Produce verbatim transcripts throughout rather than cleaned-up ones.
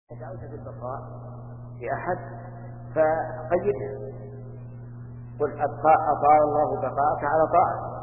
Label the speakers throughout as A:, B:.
A: دعوت بالبقاء لأحد فقيدها، قل أبقاء أطال الله بقاءك على طاعته،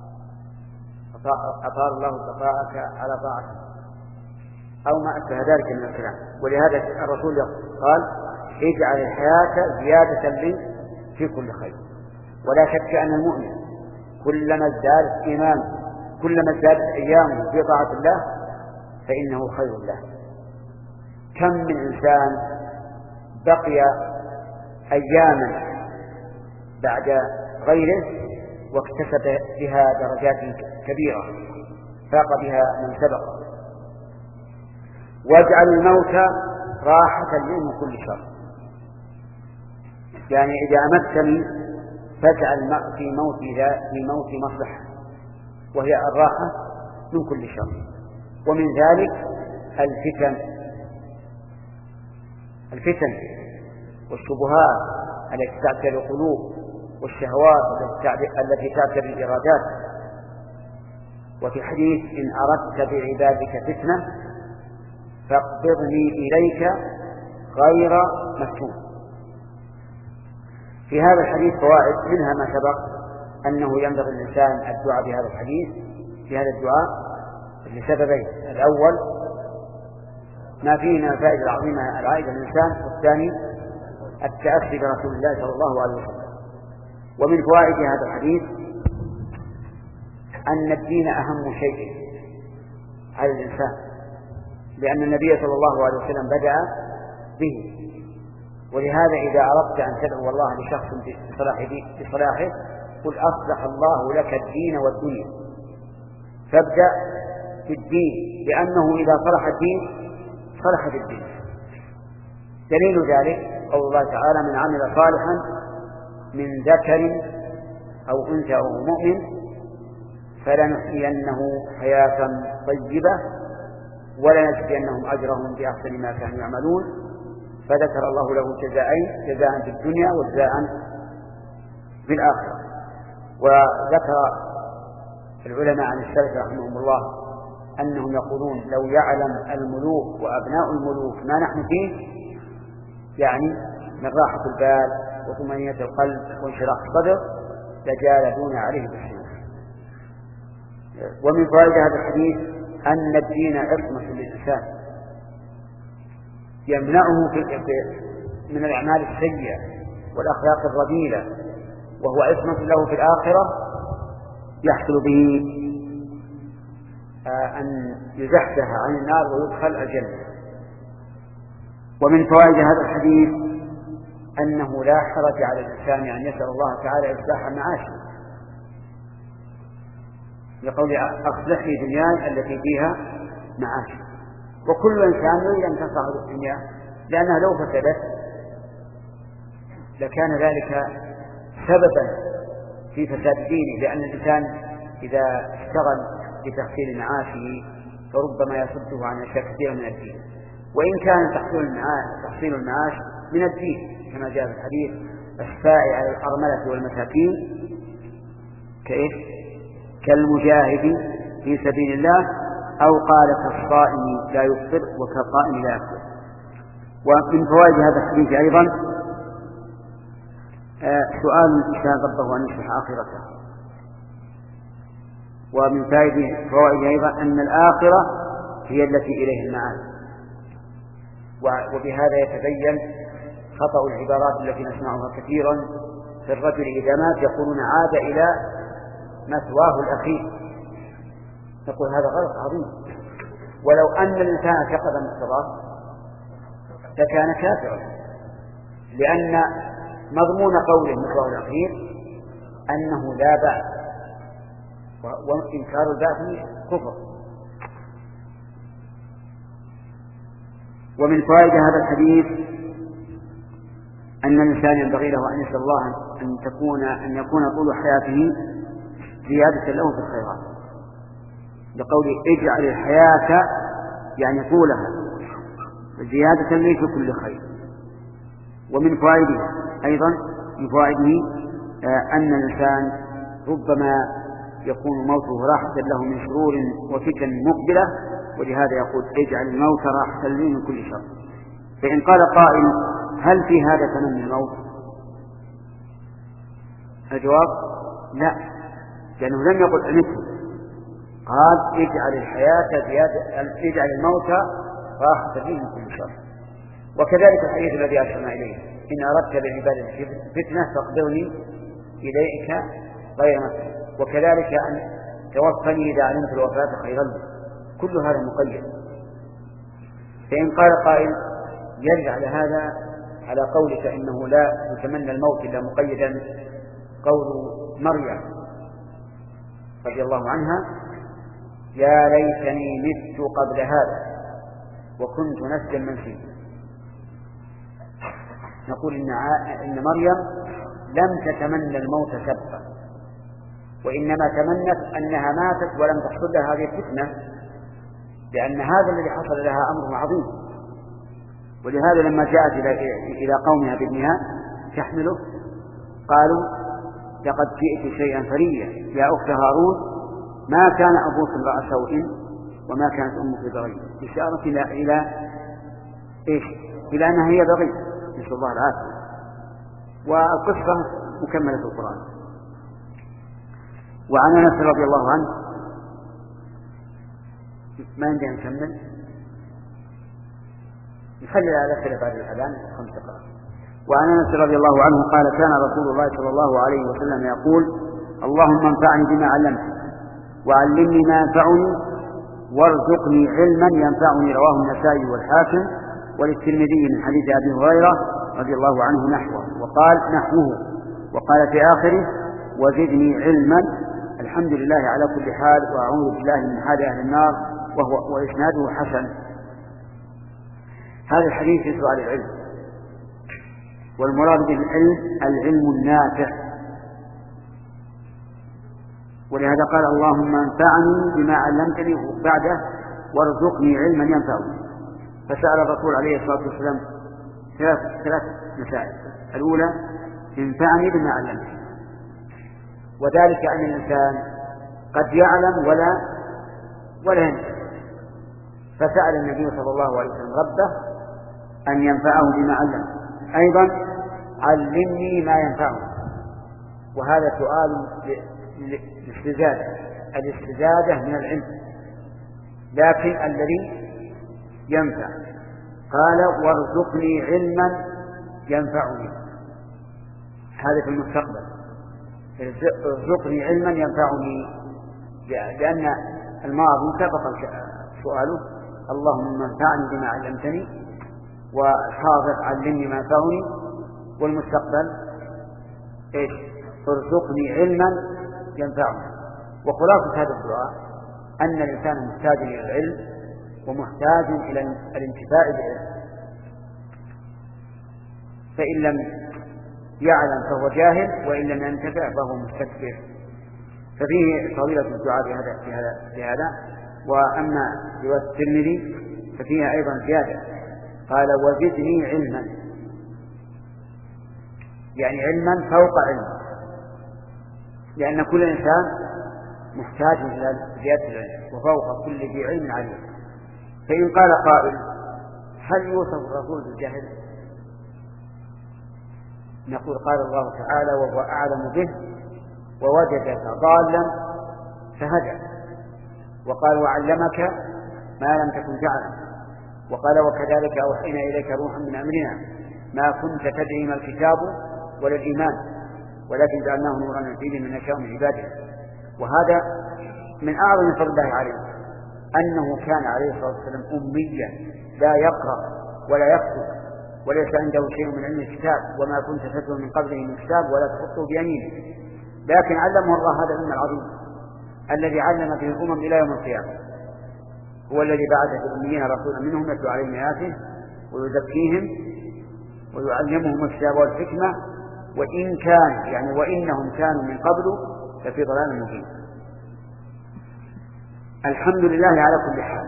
A: أطال الله بقاءك على طاعته أو ما أشبه ذلك من الكلام. ولهذا الرسول قال اجعل الحياة زيادة لي في كل خير. ولا شك أن المؤمن كلما ازداد إيمان كلما ازدادت أيامه في طاعة الله فإنه خير له. كم من إنسان بقي أياما بعد غيره واكتسب بها درجات كبيرة فاق بها من سبق. واجعل الموت راحة لي من كل شر، يعني إذا أمتني فاجعل في موتي في موتي مصلحة وهي الراحة من كل شر. ومن ذلك الفتن الفتن والشبهات التي تعتري القلوب والشهوات التي تعتري الإرادات. وفي حديث إن أردت بعبادك فتنة فاقبضني إليك غير مفتون. في هذا الحديث فوائد، منها ما سبق أنه ينبغي الإنسان الدعاء بهذا الحديث في هذا الدعاء لسببين: الأول ما فيه من الفائدة العظيمة العائدة للإنسان، والثاني التأسي برسول الله صلى الله عليه وسلم. ومن فوائد هذا الحديث أن الدين أهم شيء على الإنسان، لأن النبي صلى الله عليه وسلم بدأ به. ولهذا إذا أردت أن تدعو الله لشخص بصلاحه قل أصلح الله لك الدين والدنيا، فابدأ بالدين، لأنه إذا صلح الدين صلحت الدين. دليل ذلك قول الله تعالى من عمل صالحا من ذكر أو أنثى أو مؤمن فلنحيينه حياة طيبة ولنجزينهم أجرهم بأحسن ما كانوا يعملون. فذكر الله له جزاءين: جزاء في الدنيا وجزاء في الآخرة. وذكر العلماء عن السلف رحمهم الله أنهم يقولون لو يعلم الملوك وأبناء الملوك ما نحن فيه، يعني من راحة البال وطمأنينة القلب وانشراح الصدر، لجالدون عليه بالسيوف. ومن فوائد هذا الحديث أن الدين عصمة للإنسان يمنعه من الأعمال السيئة والأخلاق الرذيلة، وهو عصمة له في الآخرة يحصل به أن يزحزح عن النار ويدخل الجنة. ومن فوائد هذا الحديث أنه لا حرج على الإنسان أن يسأل الله تعالى إصلاح معاشه، لقول أصلح لي دنياي التي فيها معاش. وكل إنسان يريد أن تصلح الدنيا، لأنها لو فسدت لكان ذلك سببا في فساد دينه، لأن الإنسان إذا اشتغل بتحصيل معاشه فربما يصده عن أشياء كثيرة من الدين. وإن كان تحصيل المعاش, تحصيل المعاش من الدين كما جاء في الحديث: الساعي على الأرملة والمساكين كإيش؟ كالمجاهد في سبيل الله، أو قال كالصائم لا يفطر وكالقائم لا يفطر. ومن فوائد هذا الحديث أيضا سؤال الإنسان ربه أن يصلح آخرته. ومن فوائد أيضا أن الآخرة هي التي إليه المعاد. وبهذا يتبين خطأ العبارات التي نسمعها كثيرا في الرجل إذا مات يقولون عاد إلى مثواه الأخير. نقول هذا غلط عظيم. ولو أن الإنسان اعتقد مثواه لكان كافرا، لأن مضمون قوله مثواه الأخير أنه لا بعث، وإنكار البعث كفر. ومن فوائد هذا الحديث أن الإنسان ينبغي له أن يسأل الله أن تكون أن يكون طول حياته زيادة له في الخيرات، لقوله اجعل الحياة يعني طولها زيادة لي في كل خير. ومن فوائده أيضا من فوائده أن الإنسان ربما يكون موته راحة له من شرور وفتن مقبلة، ولهذا يقول اجعل الموت راحة لي من كل شر. فإن قال قائل هل في هذا تمني الموت؟ الجواب لا، لأنه لم يقل أمته، قال اجعل الحياة زيادة، اجعل الموت راحة فيه من كل شر. وكذلك الحديث الذي أشرنا إليه إن أردت بالعبادة فتنة فاقبضني إليك غير مفتون، وكذلك أن توفني إذا علمت الوفاة خيرا لي، كل هذا مقيد. فإن قال قائل يرجع على هذا على قولك إنه لا يتمنى الموت إلا مقيدا قول مريم رضي الله عنها يا ليتني مت قبل هذا وكنت نسيا منسيا. نقول إن, إن مريم لم تتمنى الموت سبقا، وإنما تمنت أنها ماتت ولم تحصل لها هذه الفتنة، لأن هذا الذي حصل لها أمر عظيم. ولهذا لما جاءت إلى قومها بابنها تحمله قالوا لقد جئت شيئا فريا يا أخت هارون ما كان أبوك امرأ سوء وما كانت أمك بغي، إشارة إلى إلى إيش؟ إلى أنها هي بغي، نسأل الله العافية. والقصة مكملة في القرآن. وعن أنس رضي الله عنه ما عندنا نكمل، نخلي الأسئلة بعد الأذان خمس دقائق. وعن أنس رضي الله عنه قال كان رسول الله صلى الله عليه وسلم يقول اللهم انفعني بما علمت وعلمني ما ينفعني وارزقني علما ينفعني. رواه النسائي والحاكم وللترمذي من حديث أبي هريرة رضي الله عنه نحوه، وقال نحوه، وقال في آخره وزدني علما. الحمد لله على كل حال وأعوذ بالله من حال أهل النار، وهو وإسناده حسن. هذا الحديث في سؤال العلم، والمراد بالعلم العلم النافع، ولهذا قال اللهم انفعني بما علمتني بعده وارزقني علما ينفعني. فسأل الرسول عليه الصلاة والسلام ثلاث ثلاث مسائل. الأولى انفعني بما علمتني، وذلك أن الإنسان قد يعلم ولا ولا ينفع، فسأل النبي صلى الله عليه وسلم ربه أن ينفعه بما علمه. أيضا علمني ما ينفعه، وهذا سؤال الاستزادة، الاستزادة من العلم، لكن الذي ينفع. قال وارزقني علما ينفعني، هذا في المستقبل، ارزقني علما ينفعني، لأن الماضي سبق سؤاله اللهم انفعني بما علمتني، والحاضر علمني ما ينفعني، والمستقبل ايش؟ ارزقني علما ينفعني. وخلاصة هذا الدعاء أن الإنسان محتاج إلى العلم ومحتاج إلى الانتفاع بالعلم، فإن لم يعلم فهو جاهل، وإن لم ينتفع فهو مستكبر. ففيه فضيلة الدعاء بهذا بهذا بهذا. وأما رواية الترمذي ففيها أيضا زيادة، قال وزدني علما، يعني علما فوق علم، لأن كل إنسان محتاج إلى زيادة العلم، وفوق كل ذي علم عليم. فإن قال قائل هل يوصف الرسول بالجهل؟ نقول قال الله تعالى وهو أعلم به ووجدك ضالا فهدى، وقال وعلمك ما لم تكن تعلم، وقال وكذلك أوحينا إليك روحا من أمرنا ما كنت تدري ما الكتاب ولا الإيمان ولكن جعلناه نورا نهدي من نشاء من عباده. وهذا من أعظم فضل الله عليه أنه كان عليه الصلاة والسلام أميا لا يقرأ ولا يكتب وليس عنده شيء من علم الكتاب، وما كنت تتلو من قبله من كتاب ولا تخطه بيمينه، لكن علمه الله هذا العلم العظيم الذي علم به الأمم إلى يوم القيامة. هو الذي بعث في الأميين رسولا منهم يتلو عليهم آياته ويزكيهم ويعلمهم الكتاب والحكمة وإن كان يعني وإنهم كانوا من قبل ففي ضلال مبين. الحمد لله على كل حال.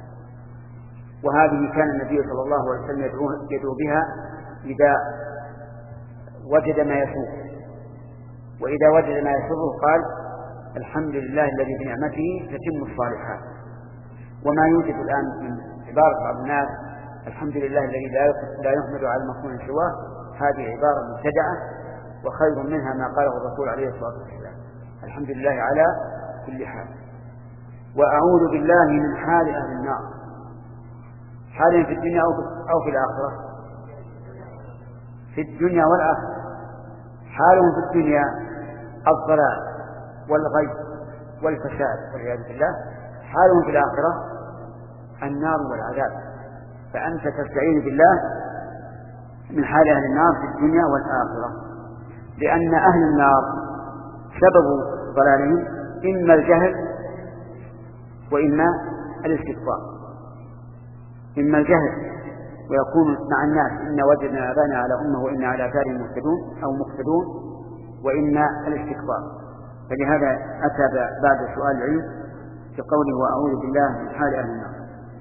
A: وهذه كان النبي صلى الله عليه وسلم يدعو بها إذا وجد ما يسوء، وإذا وجد ما يسره قال الحمد لله الذي بنعمته تتم الصالحات. وما يوجد الآن من عبارة بعض الناس الحمد لله الذي لا يحمد على المصنوع سواه، هذه عبارة مبتدعة وخير منها ما قاله الرسول عليه الصلاة والسلام. الحمد لله على كل حال. وأعوذ بالله من حال أهل النار، حال في الدنيا أو في الآخرة. في الدنيا والآخرة. حالهم في الدنيا الضلال والغي والفساد والعياذ بالله، حالهم في الآخرة النار والعذاب. فأنت تستعين بالله من حال أهل النار في الدنيا والآخرة، لأن أهل النار سبب ضلالهم إما الجهل وإما الاستكبار. إما الجهل ويكون مع الناس إن وجدنا آباءنا على أمة وإن على آثارهم مهتدون أو مقتدون، وإما الاستكبار. فلهذا أتى بعد سؤال العلم في قوله وأعوذ بالله من حال أهل النار.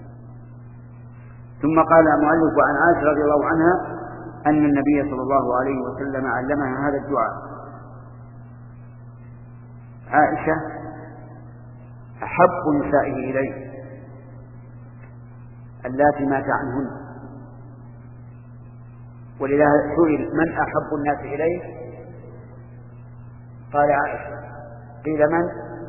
A: ثم قال المؤلف عن عائشة رضي الله عنها أن النبي صلى الله عليه وسلم علمها هذا الدعاء. عائشة أحب نسائه إليه اللاتي مات عنهن، ولذا سئل من أحب الناس إليه قال عائشة. قيل من؟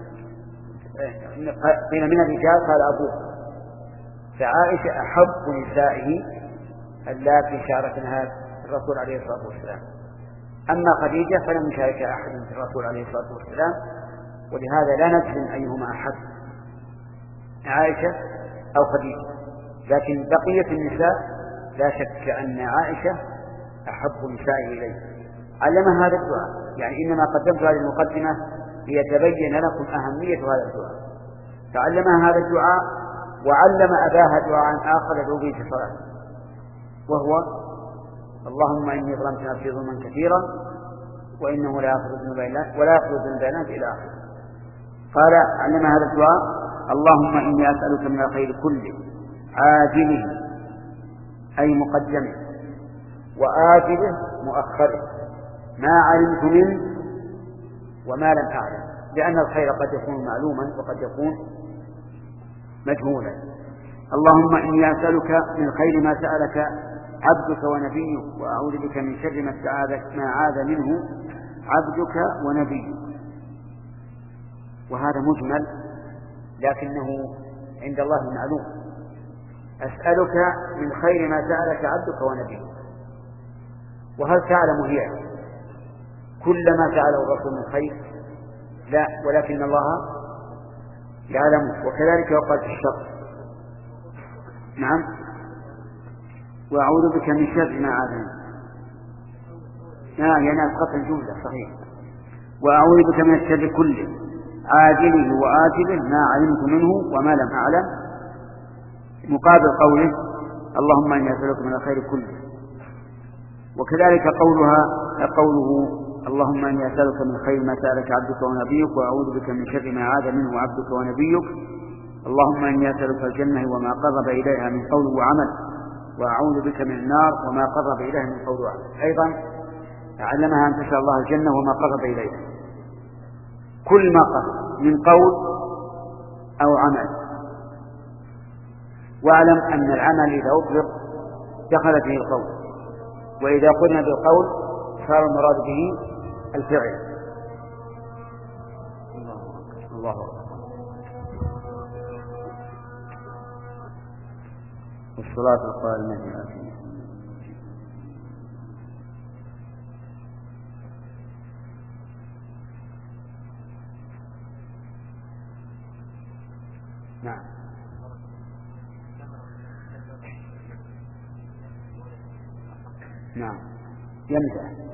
A: قيل من الرجال قال أبوه. فعائشة أحب نسائه اللاتي شاركنها الرسول عليه الصلاة والسلام. أما خديجة فلم يشارك أحد في الرسول عليه الصلاة والسلام، ولهذا لا نجزم أيهما أحب، عائشة أو خديجة. لكن بقية النساء لا شك أن عائشة أحب نسائه إليه. علمها هذا الدعاء، يعني إنما قدمت هذه المقدمة ليتبين لكم أهمية هذا الدعاء. فعلمها هذا الدعاء، وعلم أباها دعاء آخر يدعو به في الصلاة، وهو اللهم إني ظلمت نفسي ظلما كثيرا وإنه لا يغفر الذنوب ولا يغفر الذنوب إلا أنت إلى آخره. قال علم هذا الدعاء اللهم إني أسألك من الخير كله عاجله أي مقدمه وآجله مؤخره ما علمت منه وما لم أعلم، لأن الخير قد يكون معلوما وقد يكون مجهولا. اللهم إني أسألك من خير ما سألك عبدك ونبيك وأعوذ بك من شر ما عاذ منه عبدك ونبيك. وهذا مجمل لكنه عند الله معلوم. أسألك من خير ما سألك عبدك ونبيك، وهل تعلم هي كل ما سأله الرسول من خير؟ لا، ولكن الله يعلم. وكذلك وقال في الشر نعم وأعوذ بك من شر ما عاذ منه. نعم يعني أسقط الجملة صحيح. وأعوذ بك من الشر كله عاجله وآجله ما علمت منه وما لم أعلم، مقابل قوله اللهم إني أسألك من الخير كله. وكذلك قولها قوله اللهم إني أسألك من خير ما سألك عبدك ونبيك وأعوذ بك من شر ما عاد منه عبدك ونبيك. اللهم إني أسألك الجنة وما قرب إليها من قول وعمل وأعوذ بك من النار وما قرب إليها من قول وعمل. أيضا علمها أن تسأل الله الجنة وما قرب إليها، كل ما قرب من قول أو عمل. واعلم أن العمل إذا أطلق دخل فيه القول، وإذا قلنا بالقول صار المراد به الفعل. الله أكبر. والصلاة القائمة نعم نعم يمزح.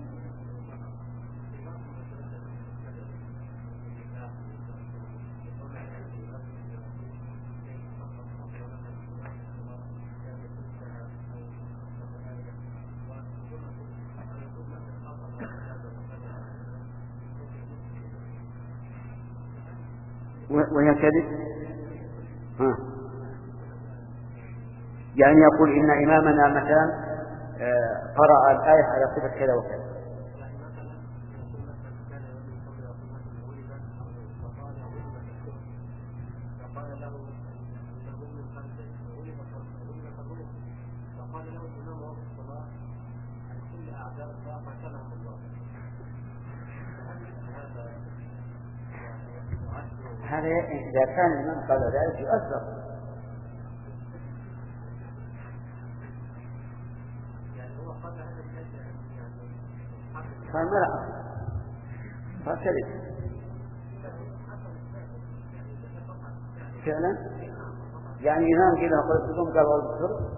A: وهي كذب. ها. يعني يقول إن إمامنا مثلا قرأ الآية على صفة كذا وكذا. هذا إذا كان الإمام قال ذلك يؤثر. فما لا فكذب فعلا يعني إمام كذا قلت لكم قال والبصر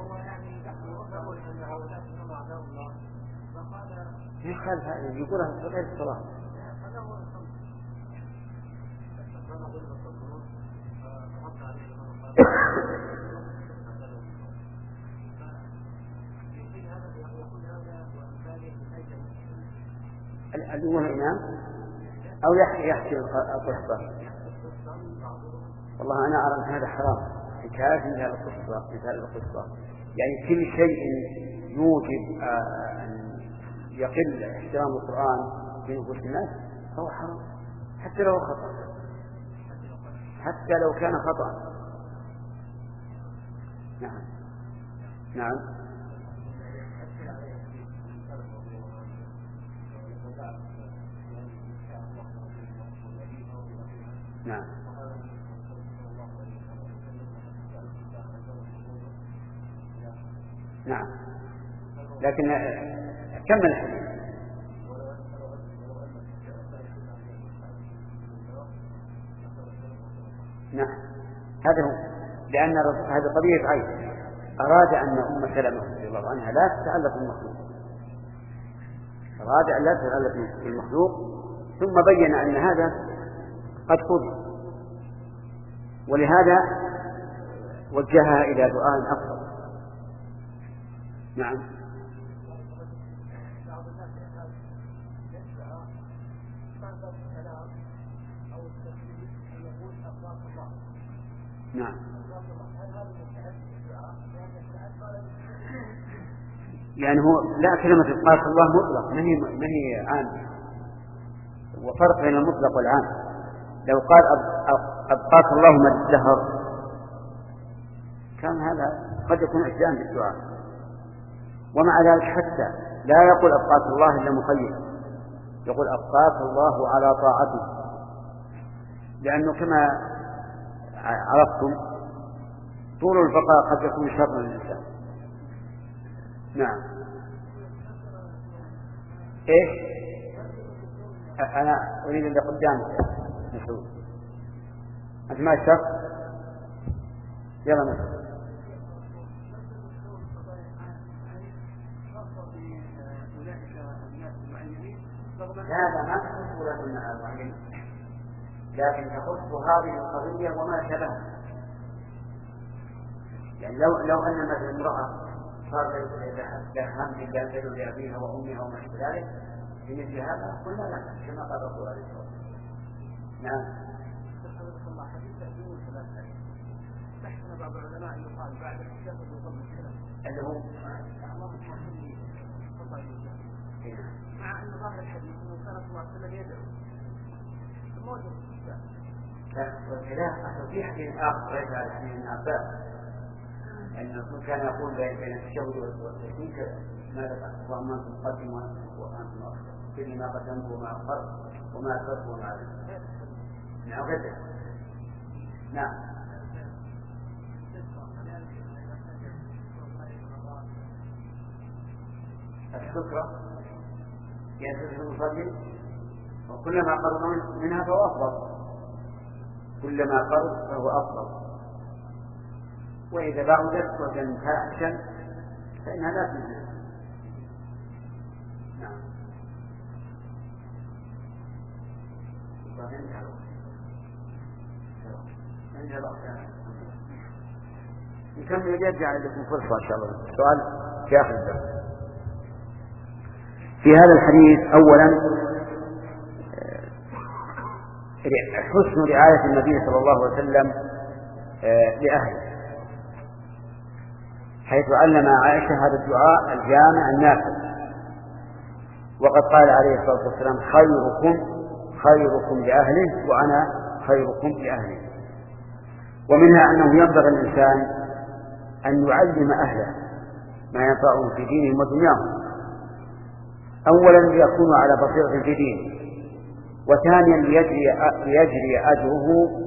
A: يخالف هذا يقولها في غير الصلاة. الأول الإمام أو يحكي يحكي القصة. والله أنا أرى أن هذا حرام حكاية مثال القصة مثال القصة يعني كل شيء يوجب أن يقل احترام القرآن في نفوس الناس فهو حرام حتى لو خطأ حتى لو كان خطأ. نعم نعم نعم نعم لكن كمل الحديث. نعم هذا هو لأن هذا قضية عين أراد أن أم سلمة رضي الله عنها لا تتعلق بالمخلوق أراد أن لا تتعلق بالمخلوق ثم بين أن هذا قد قضي ولهذا وجهها إلى دعاء أفضل. نعم نعم يعني هو لا كلمة إبقاء الله مطلق ما هي ما هي عام وفرق بين المطلق والعام. لو قال أبقاك الله ما الدهر كان هذا قد يكون إحسان بالدعاء ومع ذلك حتى لا يقول أبقاك الله إلا مقيد يقول أبقاك الله على طاعته لأنه كما عرفتم طول البقاء قد يكون شر للإنسان. نعم إيش أنا أريد اللي قدامك مسعود أنت ما الشر يلا مسعود. هذا ما تخص ولاة المعين لكن تخص هذه القضية وما شبهها. يعني لو لو أن مثلا امرأة صار لها هم لله لأبيها وأمها وما شابه ذلك في مثل هذا قلنا لا كما قال الرسول عليه الصلاة والسلام. نعم. نحن بعض العلماء يقال بعد الشيخ يقول الكلام اللي هو مع أن ظاهر الحديث أنه كان صلى الله عليه وسلم يدعو موجود لا والخلاف أصل في حديث آخر ليس على حديث ابن عباس أن الرسول كان يقول بين التشهد والتسليم ماذا اللهم أنت مقدم وأنت مؤخر كل ما قدمت وما أخرت وما أسرت وما أعلنت. نعم كذا. نعم الشكر ينتهي المصلي وكلما قرب منها فهو أفضل كلما قرب فهو أفضل وإذا بعدت وجنتها أحسن فإنها لا تنزل. نعم نكمل يرجع لكم فرصة إن شاء الله. سؤال في آخر الدرس في هذا الحديث أولا حسن رعاية النبي صلى الله عليه وسلم لأهله حيث علم عائشة هذا الدعاء الجامع النافع وقد قال عليه الصلاة والسلام خيركم خيركم لأهله وأنا خيركم لأهله. ومنها أنه ينبغي الإنسان أن يعلم أهله ما ينفعهم في دينهم ودنياهم أولا ليكونوا على بصيرة في دينه وثانيا ليجري, ليجري أجره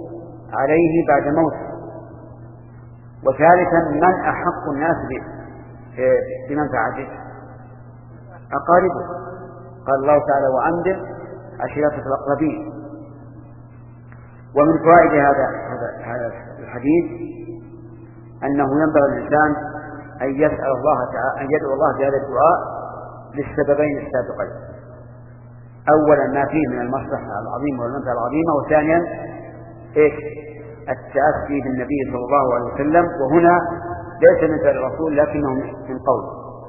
A: عليه بعد موته. وثالثا من أحق الناس بمنفعته؟ أقاربه. قال الله تعالى وأنذر عشيرتك الأقربين. ومن فوائد هذا هذا الحديث أنه ينبغي للإنسان أن يسأل الله تعالى أن يدعو الله بهذا الدعاء للسببين السابقين: أولا ما فيه من المصلحة العظيمة والمنفعة العظيمة، وثانيا إيش؟ التأسي بالنبي صلى الله عليه وسلم، وهنا ليس من فعل الرسول لكنه من قوله.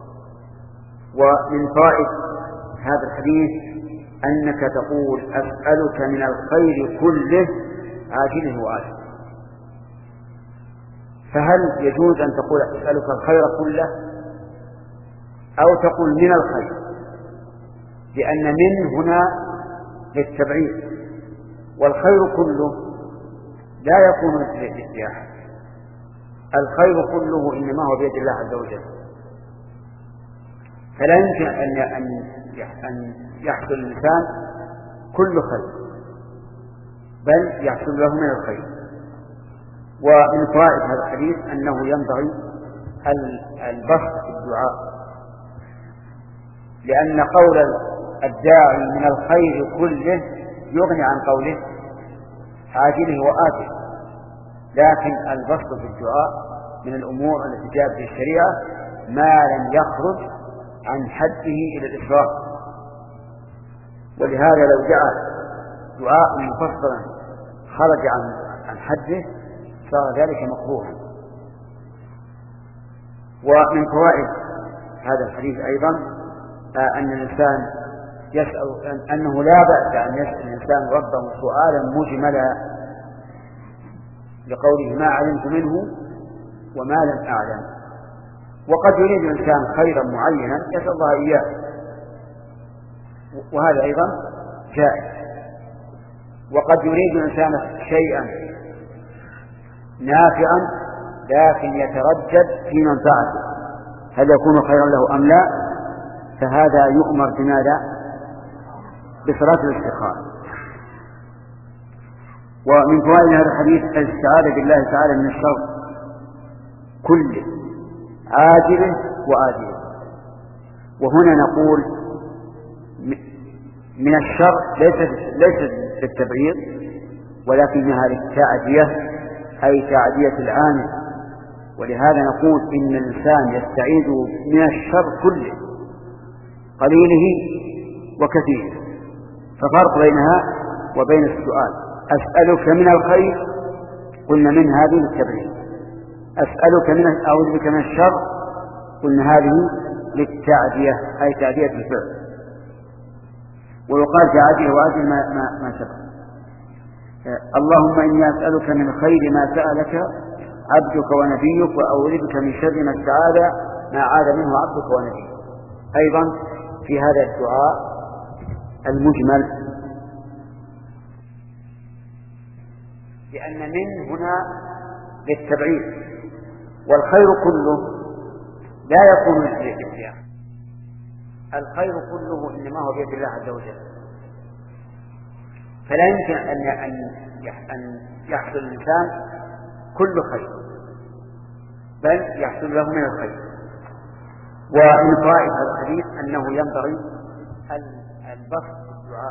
A: ومن فوائد هذا الحديث أنك تقول أسألك من الخير كله عاجله وآجله. فهل يجوز أن تقول أسألك الخير كله أو تقول من الخير؟ لأن من هنا للتبعيد، والخير كله لا يكون للسياحة. الخير كله إنما هو بيد الله عز وجل، فلا يمكن أن يحصل الإنسان كل خير، بل يحصل له من الخير. ومن فوائد هذا الحديث أنه ينبغي البسط في الدعاء، لأن قول الداعي من الخير كله يغني عن قوله عاجله وآجله. لكن البسط في الدعاء من الأمور التي جاءت في الشريعة ما لم يخرج عن حده إلى الإسراف. ولهذا لو جاء دعاء مفصلا خرج عن عن حده صار ذلك مكروها. ومن فوائد هذا الحديث أيضا أن الإنسان يسأل أنه لا بأس أن يسأل الإنسان ربه سؤالا مجملا، لقوله ما علمت منه وما لم أعلم. وقد يريد الإنسان خيرا معينا يسأل الله إياه، وهذا أيضا جائز. وقد يريد الإنسان شيئا نافعا لكن يتردد في منفعته، هل يكون خيرا له أم لا؟ فهذا يؤمر بماذا؟ بصلاة الاستخارة. ومن فوائد هذا الحديث الاستعاذة بالله تعالى من الشر كله عاجله وآجله. وهنا نقول من الشر ليست ليست بالتبعيض، ولكنها للتعدية، أي تعدية العامل. ولهذا نقول إن الإنسان يستعيذ من الشر كله قليله وكثيره. ففرق بينها وبين السؤال. أسألك من الخير قلنا من هذه للتبعيض، أسألك من أعوذ بك من الشر قلنا هذه للتعدية، أي تعدية الفعل. ويقال تعدية وأجل ما, ما, ما سبق. اللهم إني أسألك من خير ما سألك عبدك ونبيك، وأعوذ بك من شر ما استعاذ ما عاذ منه عبدك ونبيك. أيضا في هذا الدعاء المجمل، لأن من هنا للتبعيد، والخير كله لا يكون للإسيان. الخير كله إنما هو بيد الله عز وجل، فلا يمكن أن يحصل الإنسان كل خير، بل يحصل له من الخير. ومن فوائد هذا الحديث أنه ينبغي البسط في الدعاء،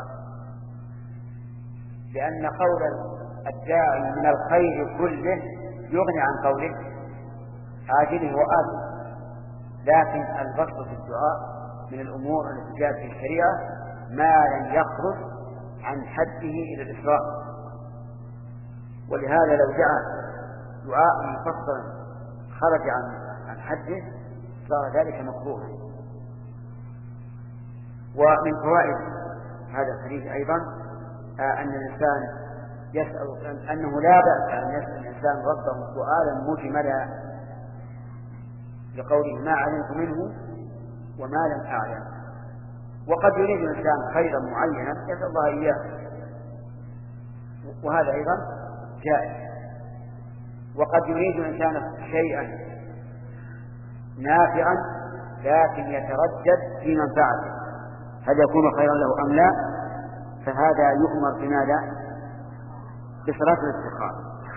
A: لأن قول الداعي من الخير كله يغني عن قوله عاجله وآجله. لكن البسط في الدعاء من الأمور التي جاءت في الشريعة ما لم يخرج عن حده إلى الإسراف. ولهذا لو جاء دعاء مفصل خرج عن عن حده صار ذلك مكروها. ومن فوائد هذا الحديث أيضا أن الإنسان يسأل أنه لا بأس أن يسأل الإنسان ربه سؤالا مجملا، لقوله ما علمت منه وما لم أعلم. وقد يريد الإنسان خيرا معينا يسأل الله إياه، وهذا أيضا جائز. وقد يريد الإنسان شيئا نافعا لكن يتردد في منفعته، هل يكون خيرا له أم لا؟ فهذا يؤمر بماذا؟ بصلاة الاستخارة.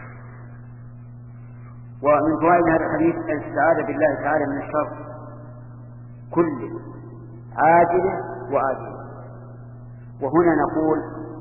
A: ومن فوائد هذا الحديث الاستعاذة بالله تعالى من الشر كله عاجله وآجله. وهنا نقول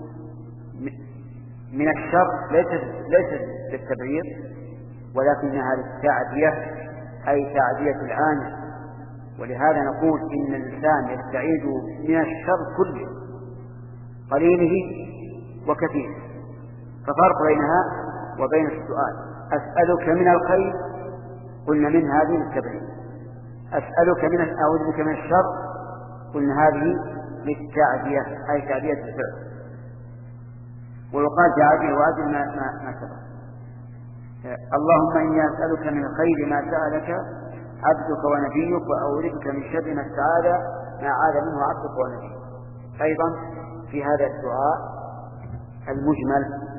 A: من الشر ليست ليست للتبعير، ولكنها للتعدية، أي تعدية العاني. ولهذا نقول إن الإنسان يستعيذ من الشر كله قليله وكثيره. ففرق بينها وبين السؤال. أسألك من الخير قلنا من هذه للتبعير، أسألك من أعوذ بك من الشر قلنا هذه للتعدية، أي تعدية الفعل. ويقال تعدية وأجل ما, ما, ما سبق. اللهم إني أسألك من خير ما سألك عبدك ونبيك، وأعوذ بك من شر ما استعاذ ما عاد منه عبدك ونبيك. أيضا في هذا الدعاء المجمل،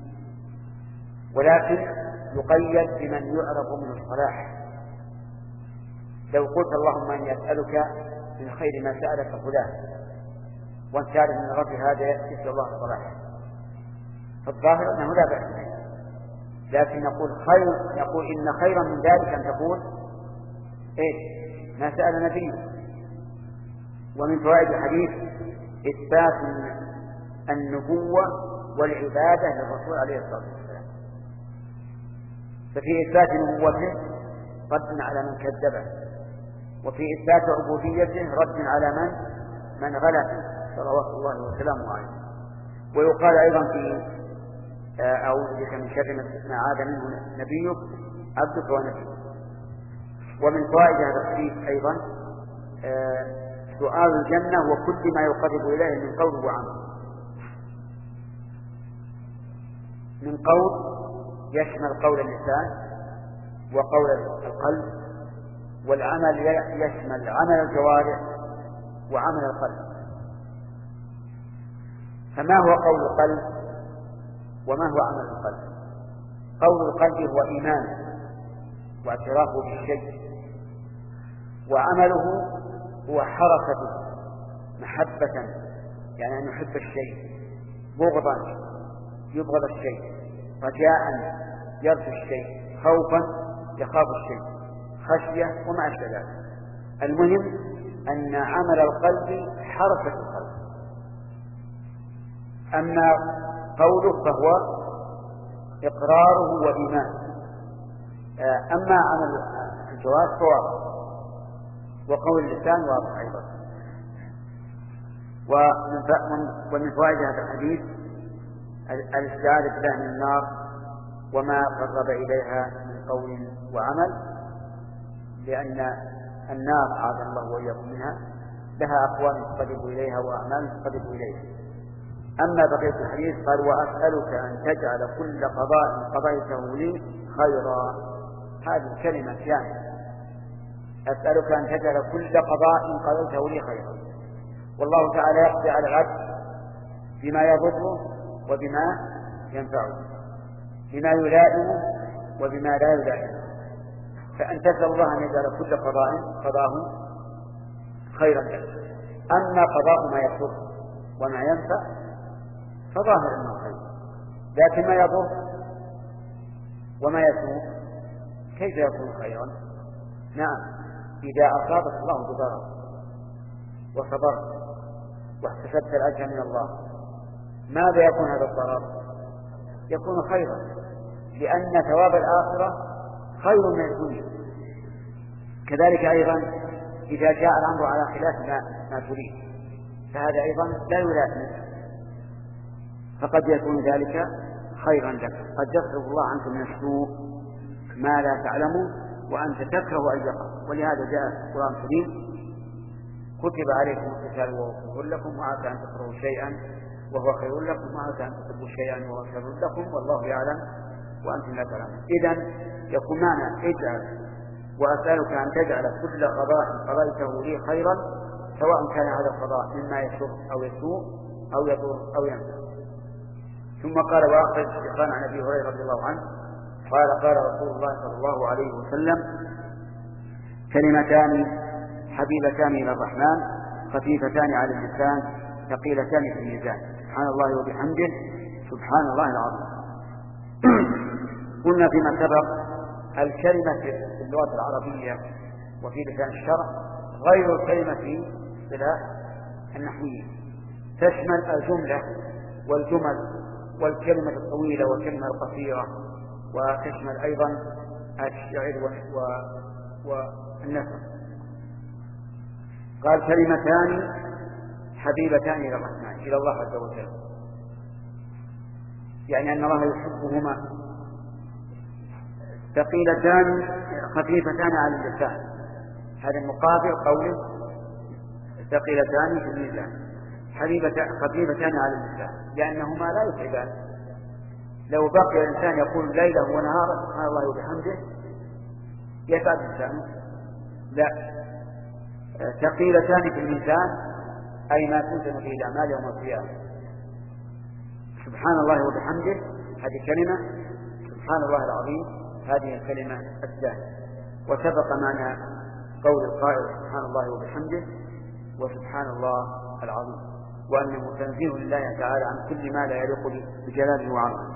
A: ولكن يقيد بمن يعرف من الصلاح. لو قلت اللهم إني أسألك من خير ما سألك فلان، وانت تعرف من ربي هذا يسأل الله الصلاح، فالظاهر أنه لا بأس به. لكن نقول خير، نقول إن خيرا من ذلك أن تقول إيه ما سأل نبيه. ومن فوائد الحديث إثبات النبوة والعبادة للرسول عليه الصلاة والسلام. ففي إثبات نبوته رد على من كذبه، وفي إثبات عبوديته رد على من من غلى صلوات الله وسلامه عليه. ويقال أيضا في أعوذ بك من شر ما عاد منه نبيك عبدك ونبيك. ومن فوائد هذا الحديث أيضا سؤال الجنة وكل ما يقرب إليه من قول وعمل. من قول يشمل قول اللسان وقول القلب، والعمل يشمل عمل الجوارح وعمل القلب. فما هو قول القلب وما هو عمل القلب؟ قول القلب هو إيمان واعترافه بالشيء، وعمله هو حركته محبة، يعني أن يحب الشيء، بغضا يبغض الشيء، رجاء يرجو الشيء، خوفا يخاف الشيء، خشية وما أشبه ذلك. المهم أن عمل القلب حركة القلب. أما قوله فهو إقراره وإيمان. أما عمل الجوارح فهو وقول اللسان واضح أيضا. ومن فوائد هذا الحديث الاستعاذة بالله من النار وما قرب إليها من قول وعمل، لأن النار أعاذنا الله وإياكم منها لها أقوال تقرب إليها وأعمال تقرب إليها. أما بقية الحديث قال وأسألك أن تجعل كل قضاء قضيته لي خيرا. هذه الكلمة جامعة، أسألك أن تجعل كل قضاء قضيته لي خيرا. والله تعالى يقضي على العبد بما يضره وبما ينفعه، بما يلائمه وبما لا يلائمه. فأن تسأل الله أن يجعل كل قضاء قضاه خيرا لك. أما قضاء ما يضر وما ينفع فظاهر أنه خير، لكن ما يضر وما يسوء كيف يكون خيرا؟ نعم، إذا أصابك الله بضرر وصبرت واحتسبت الأجر من الله ماذا يكون هذا الضرر؟ يكون خيرا، لأن ثواب الآخرة خير من الدنيا. كذلك أيضا إذا جاء الأمر على خلاف ما, ما تريد فهذا أيضا لا يلائمك، فقد يكون ذلك خيرا لك. قد يصرف الله عنك من السوء ما لا تعلمه وأنت تكره أن يقع. ولهذا جاء القرآن الكريم كتب عليكم القتال وهو كره لكم وعسى أن تكرهوا شيئا وهو خير لكم وعسى أن تحبوا شيئا وهو شر لكم والله يعلم وأنتم لا تعلمون. إذن يكون معنى اجعل وأسألك أن تجعل كل قضاء قضيته لي خيرا، سواء كان هذا القضاء مما يسر أو يسوء أو يضر أو ينفع. ثم قال وآخر الشيخان عن أبي هريرة رضي الله عنه قال قال رسول الله صلى الله عليه وسلم كلمتان حبيبتان إلى الرحمن خفيفتان على اللسان ثقيلتان في الميزان سبحان الله وبحمده سبحان الله العظيم. قلنا فيما سبق الكلمة في اللغة العربية وفي لسان الشرع غير الكلمة في اصطلاح النحويين، تشمل الجملة والجمل والكلمة الطويلة والكلمة القصيرة، وتشمل أيضا الشعر والنثر. قال كلمتان حبيبتان إلى الرحمن، إلى الله عز وجل، يعني أن الله يحبهما، ثقيلتان خفيفتان على اللسان، هذا مقابل قوله ثقيلتان في الميزان خفيفتان على اللسان، لأنهما لا يتعبان. لو بقي الإنسان يقول ليله ونهاره سبحان الله وبحمده يتعب لسانه، لا، ثقيلتان في الميزان أي ما توزن به الأعمال يوم القيامة. سبحان الله وبحمده هذه كلمة، سبحان الله العظيم هذه الكلمة الثانية. وسبق معنا قول القائل سبحان الله وبحمده وسبحان الله العظيم، وأنه تنزيه لله تعالى عن كل ما لا يليق بجلاله وعظمه.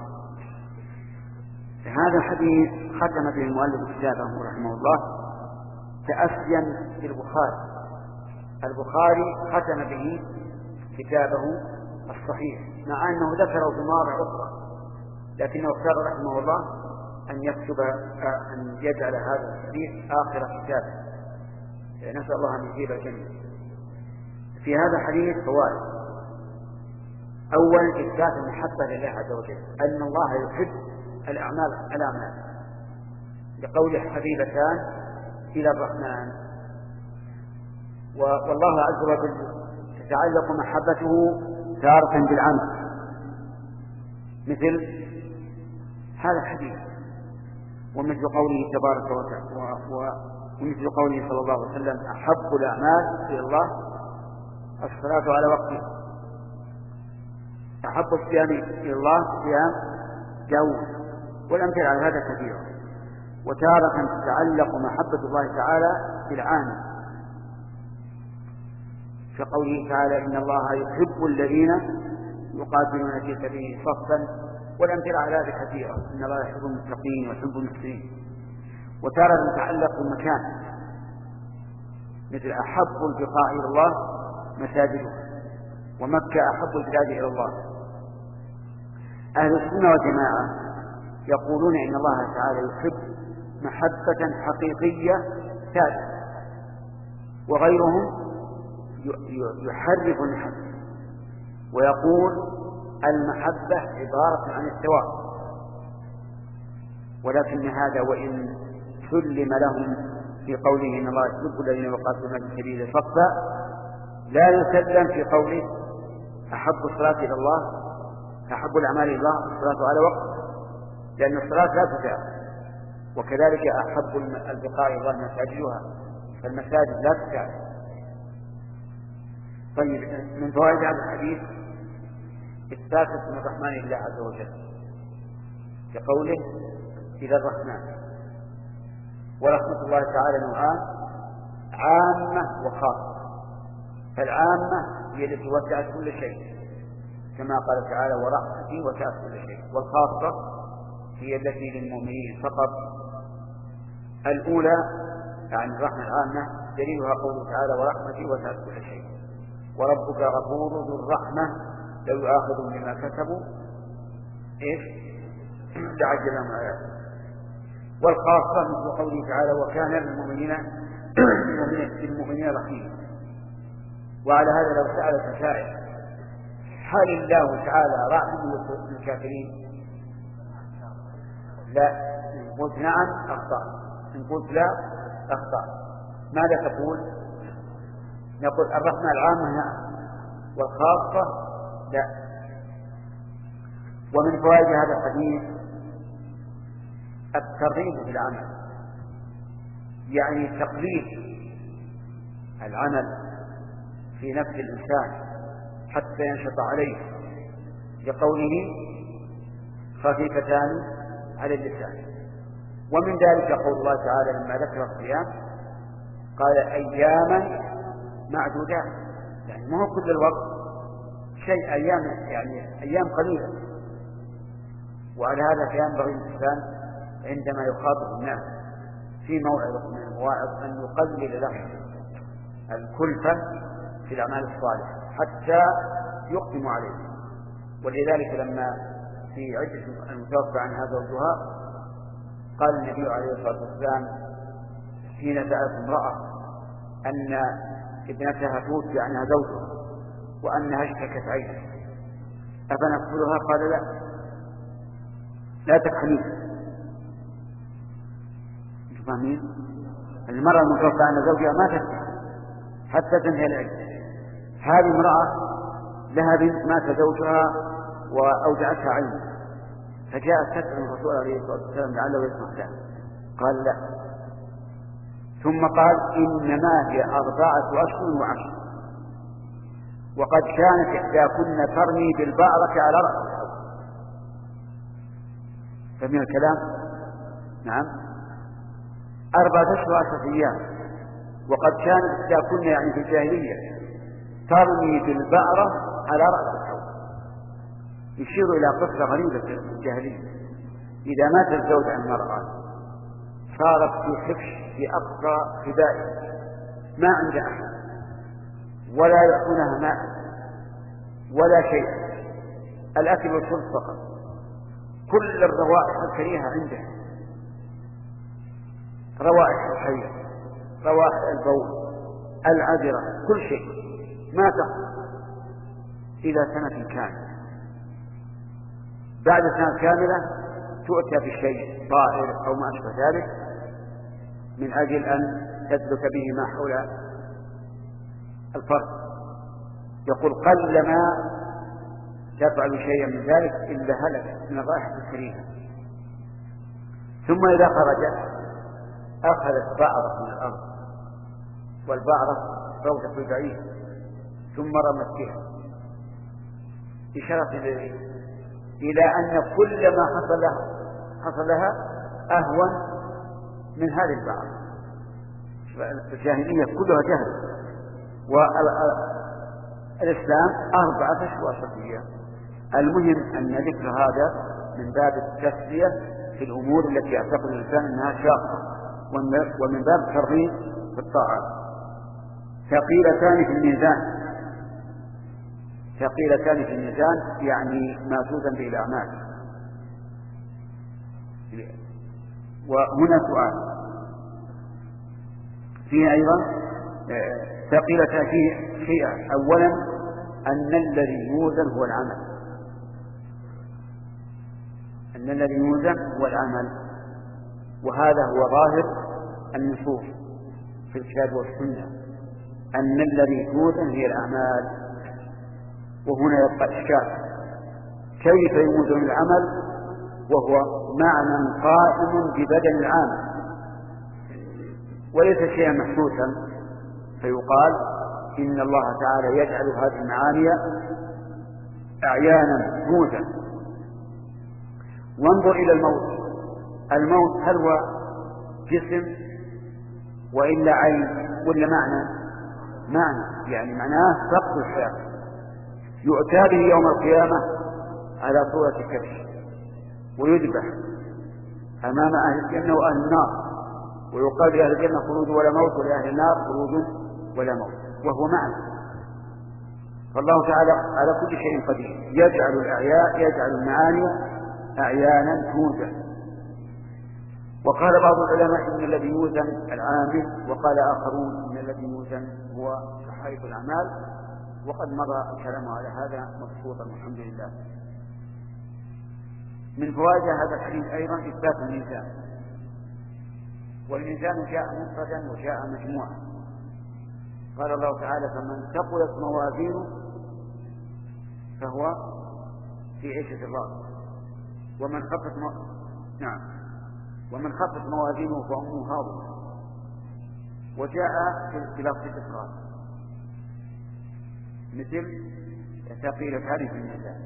A: هذا الحديث ختم به المؤلف كتابه رحمه الله تأسيا بالبخاري. البخاري ختم به كتابه الصحيح، مع أنه ذكره في مواضع أخرى، لكنه اختار رحمه الله أن يكتب أن يجعل هذا الحديث آخر كتابه. نسأل الله أن يجيب الجميع. في هذا الحديث فوائد. أولا إثبات المحبة لله عز وجل، أن الله يحب الأعمال الأعمال لقوله حبيبتان إلى الرحمن. والله عز وجل تتعلق محبته تارة بالعمل، مثل هذا الحديث، ومثل قوله تبارك وتعالى، ومثل قوله صلى الله عليه وسلم أحب الأعمال إلى الله الصلاة على وقتها، أحب الصيام إلى الله صيام داود، والأمثلة على هذا كثيرة. وتارة تتعلق محبة الله تعالى بالعامل، كقوله تعالى إن الله يحب الذين يقاتلون في سبيله صفا، والأمثلة على هذا كثيرة، إن الله يحب المتقين ويحب المحسنين. وتارة تتعلق بالمكان، مثل أحب البقاع إلى الله مساجده، ومكة أحب البلاد إلى الله. أهل السنة والجماعة يقولون إن الله تعالى يحب محبة حقيقية ثابتة، وغيرهم يحرف المحبة ويقول المحبة عبارة عن الثواب، ولكن هذا وإن سلم لهم في قوله إن الله يحب الذين يقاتلون في سبيله صفا، لا يسلم في قوله أحب الصلاة إلى الله، أحب الأعمال إلى الله الصلاة على وقت، لأن الصلاة لا تتابع. وكذلك أحب البقاع إلى الله مساجدها، فالمساجد لا تتابع. طيب، من فوائد هذا الحديث إثبات اسم الرحمن لله عز وجل كقوله إلى الرحمن. ورحمة الله تعالى نوعان، عامة وخاصة. فالعامة هي التي وسعت كل شيء كما قال تعالى ورحمتي وسعت كل شيء، والخاصة هي التي للمؤمنين فقط. الأولى يعني الرحمة العامة دليلها قوله تعالى ورحمتي وسعت كل شيء، وربك غفور ذو الرحمة لو يؤاخذهم بما كسبوا إيش لعجل لهم العذاب. والخاصة مثل قوله تعالى وكان للمؤمنين بالمؤمنين رحيما. وعلى هذا لو سألك سائل هل الله تعالى رحم للكافرين؟ لا. إن قلت نعم أخطأ، إن قلت لا أخطأ. ماذا تقول؟ نقول الرحمة العامة نعم، والخاصة لا. ومن فوائد هذا الحديث الترغيب في العمل، يعني تقليد العمل في نفس الإنسان حتى ينشط عليه، لقوله خفيفتان على اللسان. ومن ذلك قول الله تعالى لما ذكر الصيام قال أياما معدودات، يعني ما هو كل الوقت شيء، أيام يعني أيام قليلة. وعلى هذا فينبغي الإنسان عندما يخاطب الناس في موعظة من المواعظ أن يقلل لهم الكلفة في الأعمال الصالحة حتى يقدموا عليه. ولذلك لما في عدة المتوفى عنها زوجها قال النبي عليه الصلاة والسلام حين سألت امرأة أن ابنتها توفي عنها زوجها وأنها اشتكت عينها أفنكفلها؟ قال لا، لا تكفليها. فاهمين؟ المرأة المتوفى عنها زوجها ما تفتح حتى تنهي العدة. هذه امرأة لها بنت مات زوجها وأوجعتها عينها فجاءت تسأل الرسول عليه الصلاة والسلام لعله يسمح لها قال لا، ثم قال إنما هي أربعة أشهر وعشر وقد كانت إحداكن ترمي بالبعرة على رأس الحوض. فمن الكلام نعم أربعة أشهر وعشرة أيام وقد كانت إحداكن يعني في الجاهلية ترمي بالبعرة على رأس الحوض، يشير إلى قصة غريبة في الجاهلية. إذا مات الزوج عن المرأة صارت في حفش في أقصى خبائه ما عند أحد ولا يأكلها ماء ولا شيء، الأكل والشرب فقط، كل الروائح الكريهة عندها، روائح الحي، روائح البول، العذرة، كل شيء ما تقل إلى سنة كاملة. بعد سنة كاملة تؤتى بشيء طائر أو ما أشبه ذلك من أجل أن تدلك به ما حول الفرد. يقول قلما تفعل شيئا من ذلك إلا هلك من الرائحة الكريهة. ثم إذا خرجت أخذت بعرة من الأرض، والبعرة روضة البعيد، ثم رمت بها إشارة إلى أن كل ما حصل لها حصل لها أهون من هذه البعرة. الجاهلية كلها جهل، والإسلام أربعة أشهر وعشرة أيام. المهم أن ذكر هذا من باب التسلية في الأمور التي يعتقد الإنسان أنها شاقة، ومن باب الترغيب في الطاعات. ثقيلتان في الميزان، ثقيلتان في الميزان يعني ما توزن به الأعمال. وهنا سؤال فيه أيضا ثقيلتان فيه شيئا. أولا أن الذي يوزن هو العمل، أن الذي يوزن هو العمل، وهذا هو ظاهر النصوص في الكتاب والسنة أن الذي توزن هي الأعمال. وهنا يبقى إشكال، كيف يوزن العمل وهو معنى قائم ببدن العامل وليس شيئا محسوسا؟ فيقال إن الله تعالى يجعل هذه المعاني أعيانا موتا. وانظر إلى الموت، الموت هل هو جسم وإلا عين ولا معنى؟ معنى، يعني معناه فقد الحياة. يؤتى به يوم القيامة على صورة كبش ويذبح أمام أهل الجنة وأهل النار، ويقال لأهل الجنة خروج ولا موت ولأهل النار خروج ولا موت، وهو معنى. فالله تعالى على كل شيء قدير، يجعل الأعياء يجعل المعاني أعيانا توزن. وقال بعض العلماء إن الذي يوزن العامل، وقال آخرون إن الذي يوزن هو صحائف الأعمال. وقد مضى الكلام على هذا مبسوطا والحمد لله. من فوائد هذا الحديث أيضا إثبات الميزان، والميزان جاء مفردا وجاء مجموعا. قال الله تعالى فمن ثقلت موازينه فهو في عيشة الراضية، ومن خفت مو... نعم ومن خفت موازينه فأمه هاوية. وجاء في لفظ الإفراد مثل ثقيلتان في الميزان.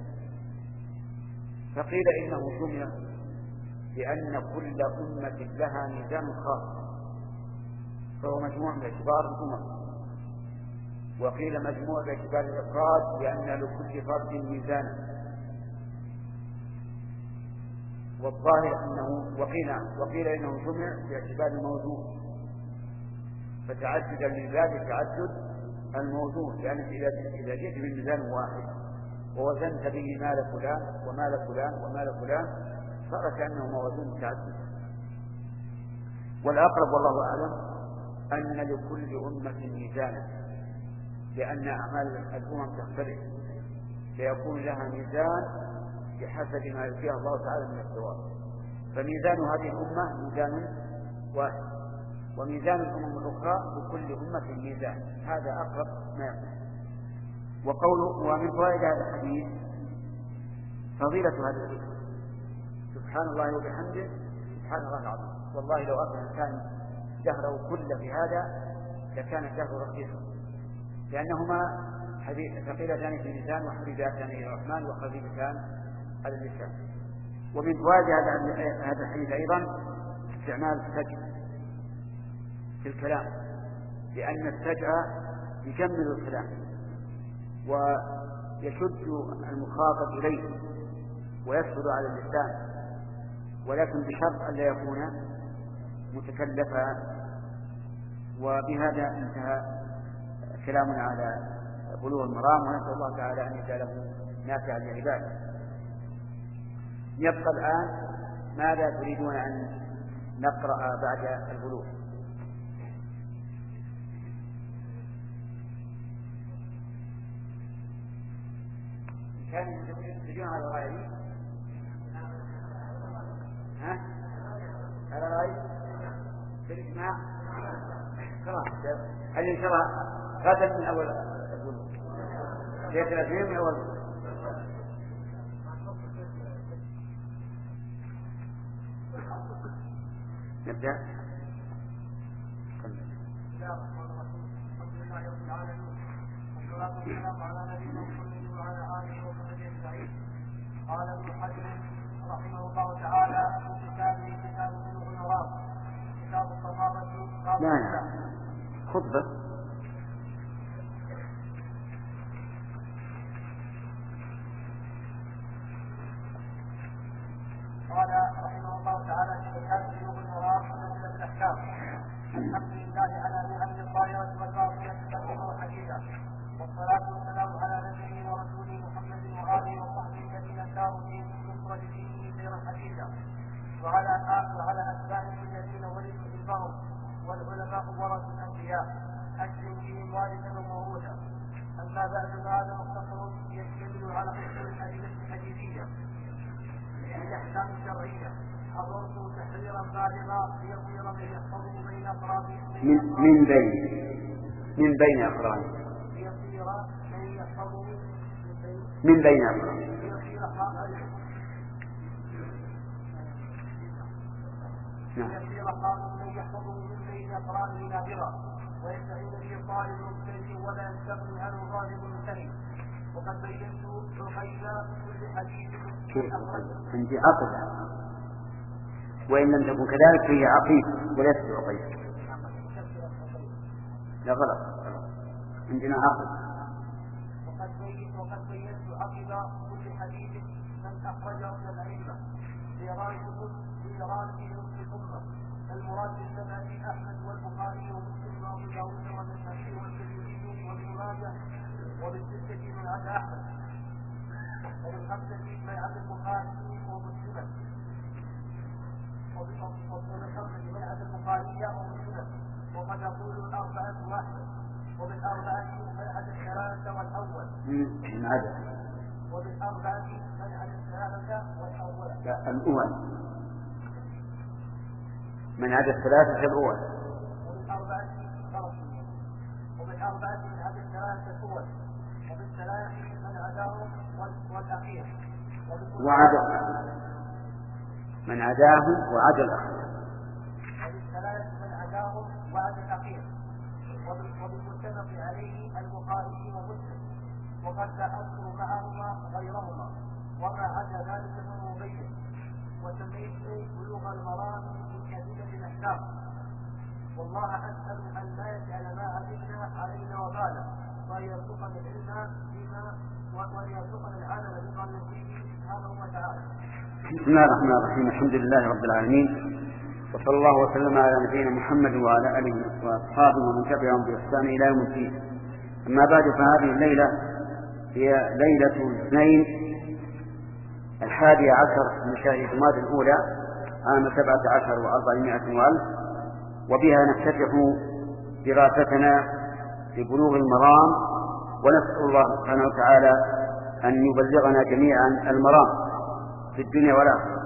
A: فقيل إنه سمي لأن كل أمة لها ميزان خاص فهو مجموع باعتبار الأمم، وقيل مجموع باعتبار الإفراد لأن لكل فرد ميزانا. والظاهر أنه وقيل, وقيل إنه جمع باعتبار الموجود، فتعددا من باب تعدد الموجود، لأنك إذا جئت من ميزان واحد ووزنت به مال فلان ومال فلان ومال فلان صار كأنه موازين متعددة. والأقرب والله أعلم أن لكل أمة ميزانا، لأن أعمال الأمم تختلف، فيكون لها ميزان بحسب ما يلقيه الله تعالى من الثواب. فميزان هذه الأمة ميزان واحد، وميزان الأمم الأخرى لكل أمة ميزان. هذا أقرب ما يكون. وقوله ومن فوائد هذا الحديث فضيلة هذا الذكر، سبحان الله وبحمده سبحان الله العظيم. والله لو أخذ الإنسان دهره كله في هذا لكان الدهر رخيصا، لأنهما ثقيلتان في اللسان وحبيبتان إلى الرحمن وخفيفتان على اللسان. ومن فوائد هذا الحديث أيضا استعمال السجع في الكلام، لأن السجع يجمل الكلام ويشد المخاطب إليه ويسهل على اللسان، ولكن بشرط أن لا يكون متكلفا. وبهذا انتهى كلامنا على بلوغ المرام، ونسأل الله تعالى أن يجعله نافعا لعباده. يبقى الآن ماذا تريدون أن نقرأ بعد البلوغ؟ كان تجون على رأيي ها على رأيي في الإجماع خلاص. هل إن شاء الله غدا من أول البلوغ في ثلاثين من أول نبدأ.
B: والسلام على نبينا محمد وعلى آله وصحبه أجمعين. قال ابن حجر رحمه الله تعالى في كتابه كتاب بلوغ المرام كتاب الطهارة باب
A: لا خطبة.
B: قال رحمه الله تعالى في كتاب بلوغ المرام ونزل بالأحكام. الحمد لله على نعم الظاهرة والباطنة سبحانه وحديثا، والصلاة والسلام على نبيه ورسوله محمد وآله وصحبه الذين ساروا في نصرة دينه خيرا حديثا، وعلى آله وعلى أتباعه الذين ولدوا بالفرض، والعلماء ورثة الأنبياء أكرم فيهم وارثا وموروثا. أما بعد فهذا مختصر يشتمل على أصول الأدلة الحديثية الأحكام الشرعية. حضرت تحريرا بالغا ليصير من يحفظه بين أقرانه
A: من من بين من بين أقرانه
B: ليصير من يحفظه
A: من بين أقرانه
B: ليصير خائفا ليصير خائفا من يحفظه من بين أقرانه نابغا، ويستعين به طالب مبتدئ ولا يستغني عنه ظالم ممتنع. وقد بينت عقيد كل حديث
A: عندي عقد، وإن لم تكن كذلك فهي عقيد وليست عقيد. لا غلط، عندنا عقد.
B: وقد بينت وقد بينت عقد كل حديث من أخرجه من الأئمة ليرانهم ليرانهم في الأمة. المراد بالسبعة أحمد والبخاري ومسلم وأبو داود والنسائي والترمذي وابن ماجه، وبالستة من عدا أحمد، وبالخمسة من عدا البخاري ومسلم، وبالخمسة من عدا البخاري ومسلم، وقد يقول الأربعة وأحمد، وبالأربعة من عدا الثلاثة والأول
A: من عدا
B: وبالأربعة من عدا الثلاثة والأول
A: لا الأول من عدا الثلاثة الأول
B: وبالأربعة ثلاثة وبالأربعة من عدا الثلاثة الأول وبالثلاثة من عداهم والأخير
A: وعدا من عداهم وعدا الأخير
B: وبالثلاث من عداهم وعدا الأخير وبالمتفق عليه البخاري ومسلم، وقد لا أذكر معهما غيرهما، وما عدا ذلك فهو مبين. وسميت بلوغ المرام من أدلة الأحكام، والله أسأل أن لا يجعل ما علمنا علينا وبالا، ويرزقنا العلم بما ويرزقنا العمل بما يرضيه سبحانه وتعالى.
A: بسم الله الرحمن الرحيم. الحمد لله رب العالمين، وصلى الله وسلم على نبينا محمد وعلى آله وأصحابه ومن تبعهم بإحسان إلى يوم الدين. أما بعد، فهذه الليلة هي ليلة الاثنين الحادي عشر من شهر جماد الأولى عام سبعة عشر وأربعمائة وألف، وبها نفتتح دراستنا لبلوغ المرام، ونسأل الله سبحانه وتعالى أن يبلغنا جميعا المرام في الدنيا والآخرة.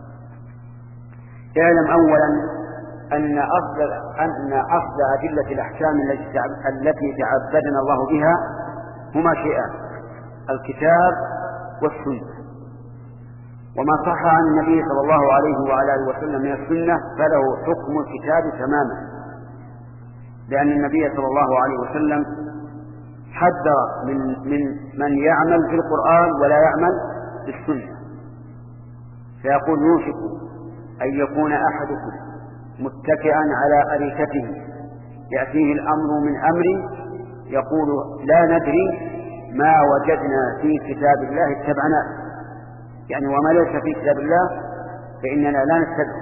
A: اعلم أولا أن أفضل أن أفضل أدلة الأحكام التي تعبدنا الله بها هما شيئان: الكتاب والسنة. وما صح عن النبي صلى الله عليه وعلى آله وسلم من السنة فله حكم الكتاب تماما، لأن النبي صلى الله عليه وسلم حذر من من من يعمل في القرآن ولا يعمل بالسنة، فيقول: يوشك أن يكون أحدكم متكئا على أريكته يأتيه الأمر من أمري يقول: لا ندري ما وجدنا في كتاب الله اتبعناه، يعني وما ليس في كتاب الله فإننا لا نتبعه.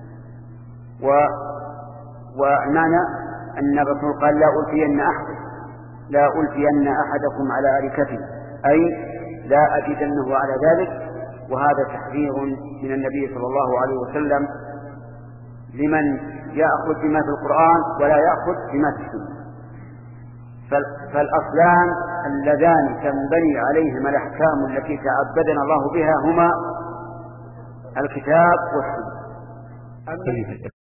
A: ومعنى أن الرسول قال: لا ألفين أحد لا ألفين أحدكم على أريكته، أي لا أجدنه على ذلك. وهذا تحذير من النبي صلى الله عليه وسلم لمن يأخذ بما في القرآن ولا يأخذ بما في السنة. فالأصلان اللذان تنبني عليهما الأحكام التي تعبدنا الله بها هما الكتاب والسنة.